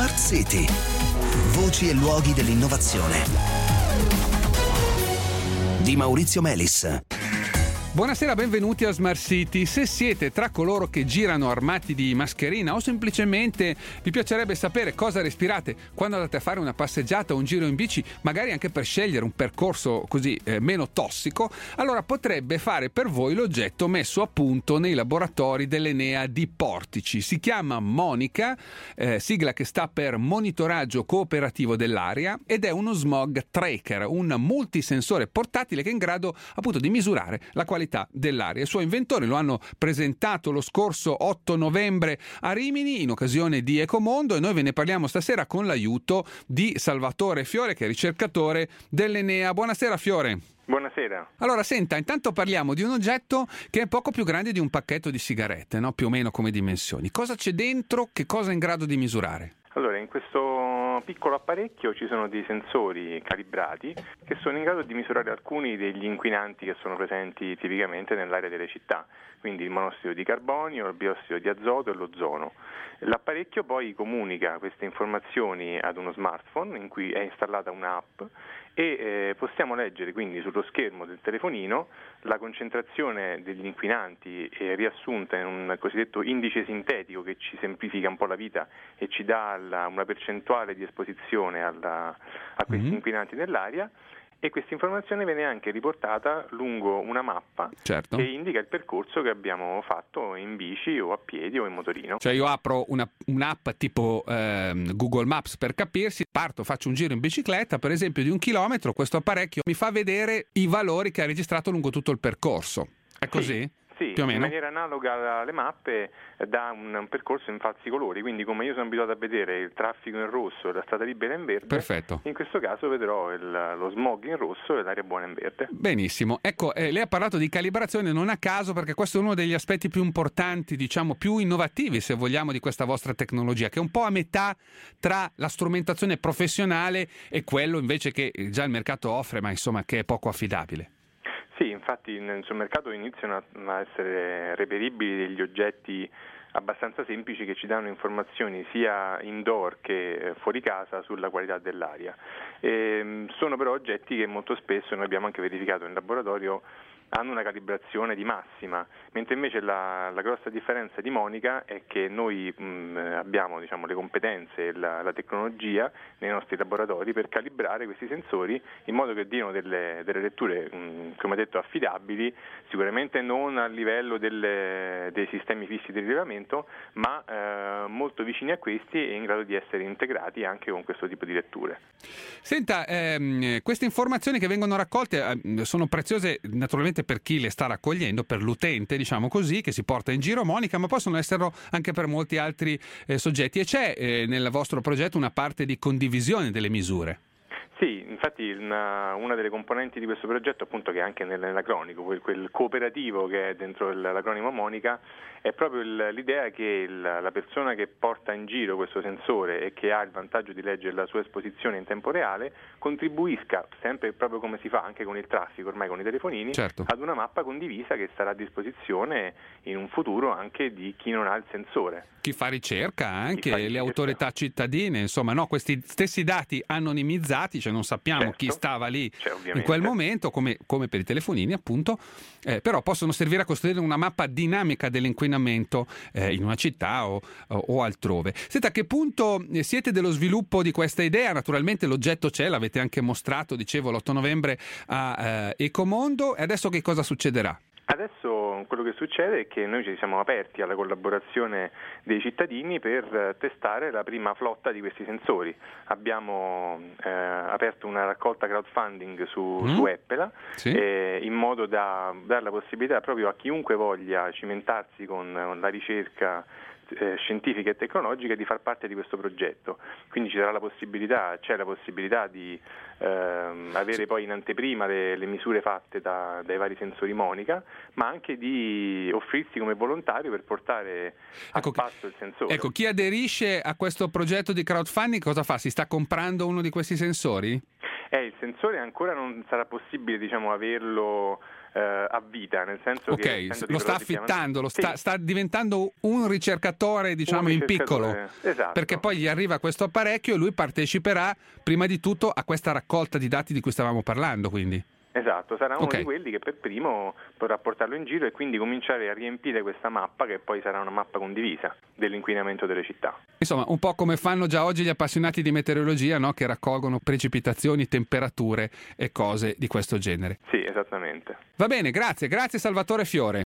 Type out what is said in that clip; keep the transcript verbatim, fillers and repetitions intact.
Smart City. Voci e luoghi dell'innovazione. Di Maurizio Melis. Buonasera, benvenuti a Smart City. Se siete tra coloro che girano armati di mascherina o semplicemente vi piacerebbe sapere cosa respirate quando andate a fare una passeggiata o un giro in bici, magari anche per scegliere un percorso così eh, meno tossico, allora potrebbe fare per voi l'oggetto messo a punto nei laboratori dell'Enea di Portici. Si chiama Monica, eh, sigla che sta per Monitoraggio Cooperativo dell'Aria, ed è uno smog tracker, un multisensore portatile che è in grado appunto di misurare la qualità dell'aria. I suoi inventori lo hanno presentato lo scorso otto novembre a Rimini in occasione di Ecomondo, e noi ve ne parliamo stasera con l'aiuto di Salvatore Fiore, che è ricercatore dell'Enea. Buonasera Fiore. Buonasera. Allora, senta, intanto parliamo di un oggetto che è poco più grande di un pacchetto di sigarette, no? Più o meno come dimensioni. Cosa c'è dentro? Che cosa è in grado di misurare? Allora, in questo piccolo apparecchio ci sono dei sensori calibrati che sono in grado di misurare alcuni degli inquinanti che sono presenti tipicamente nell'aria delle città, quindi il monossido di carbonio, il biossido di azoto e l'ozono. L'apparecchio poi comunica queste informazioni ad uno smartphone in cui è installata un'app e eh, possiamo leggere quindi sullo schermo del telefonino la concentrazione degli inquinanti eh, riassunta in un cosiddetto indice sintetico che ci semplifica un po' la vita e ci dà la, una percentuale di esposizione alla, a questi mm-hmm. inquinanti nell'aria. E questa informazione viene anche riportata lungo una mappa certo. che indica il percorso che abbiamo fatto in bici o a piedi o in motorino. Cioè io apro una, un'app tipo ehm, Google Maps per capirsi, parto, faccio un giro in bicicletta, per esempio di un chilometro, questo apparecchio mi fa vedere i valori che ha registrato lungo tutto il percorso. È così? Sì. Sì, più o meno. In maniera analoga alle mappe dà un, un percorso in falsi colori, quindi come io sono abituato a vedere il traffico in rosso e la strada libera in verde, perfetto. In questo caso vedrò il, lo smog in rosso e l'aria buona in verde. Benissimo, ecco, eh, lei ha parlato di calibrazione non a caso, perché questo è uno degli aspetti più importanti, diciamo più innovativi se vogliamo, di questa vostra tecnologia, che è un po' a metà tra la strumentazione professionale e quello invece che già il mercato offre, ma insomma che è poco affidabile. Sì, infatti nel suo mercato iniziano a essere reperibili degli oggetti abbastanza semplici che ci danno informazioni sia indoor che fuori casa sulla qualità dell'aria. E sono però oggetti che molto spesso, noi abbiamo anche verificato in laboratorio, hanno una calibrazione di massima, mentre invece la, la grossa differenza di Monica è che noi mh, abbiamo diciamo, le competenze e la, la tecnologia nei nostri laboratori per calibrare questi sensori in modo che diano delle, delle letture, mh, come detto, affidabili, sicuramente non a livello delle, dei sistemi fissi di rilevamento, ma eh, molto vicini a questi e in grado di essere integrati anche con questo tipo di letture. Senta, ehm, queste informazioni che vengono raccolte eh, sono preziose naturalmente per chi le sta raccogliendo, per l'utente, diciamo così, che si porta in giro Monica, ma possono esserlo anche per molti altri eh, soggetti. E c'è eh, nel vostro progetto una parte di condivisione delle misure? Sì, infatti una, una delle componenti di questo progetto, appunto, che è anche nell'acronimo, quel, quel cooperativo che è dentro l'acronimo Monica, è proprio il, l'idea che il, la persona che porta in giro questo sensore e che ha il vantaggio di leggere la sua esposizione in tempo reale contribuisca, sempre proprio come si fa anche con il traffico, ormai con i telefonini, certo. ad una mappa condivisa che sarà a disposizione in un futuro anche di chi non ha il sensore. Chi fa ricerca, anche fa le ricerca. autorità cittadine, insomma, no, questi stessi dati anonimizzati, cioè non sappiamo certo. chi stava lì cioè, in quel momento, come, come per i telefonini appunto, eh, però possono servire a costruire una mappa dinamica dell'inquinamento eh, in una città o, o, o altrove. Senta, a che punto siete dello sviluppo di questa idea? Naturalmente l'oggetto c'è, l'avete anche mostrato, dicevo, l'otto novembre a eh, Ecomondo, e adesso che cosa succederà? Adesso quello che succede è che noi ci siamo aperti alla collaborazione dei cittadini per testare la prima flotta di questi sensori. Abbiamo eh, aperto una raccolta crowdfunding su, mm. su Eppela, sì. eh, in modo da dare la possibilità proprio a chiunque voglia cimentarsi con la ricerca eh, scientifica e tecnologica di far parte di questo progetto. Quindi ci sarà la possibilità, c'è la possibilità di ehm, avere poi in anteprima le, le misure fatte da, dai vari sensori Monica, ma anche di offrirsi come volontario per portare a ecco, spasso il sensore. Ecco, chi aderisce a questo progetto di crowdfunding cosa fa? Si sta comprando uno di questi sensori? Eh, il sensore ancora non sarà possibile, diciamo, averlo eh, a vita, nel senso okay, che lo sta affittando, lo sta, sì. sta diventando un ricercatore, diciamo, un in ricercatore, piccolo, esatto. Perché poi gli arriva questo apparecchio e lui parteciperà prima di tutto a questa raccolta di dati di cui stavamo parlando, quindi. Esatto, sarà uno okay. di quelli che per primo potrà portarlo in giro e quindi cominciare a riempire questa mappa, che poi sarà una mappa condivisa dell'inquinamento delle città. Insomma, un po' come fanno già oggi gli appassionati di meteorologia, no? Che raccolgono precipitazioni, temperature e cose di questo genere. Sì, esattamente. Va bene, grazie, grazie Salvatore Fiore.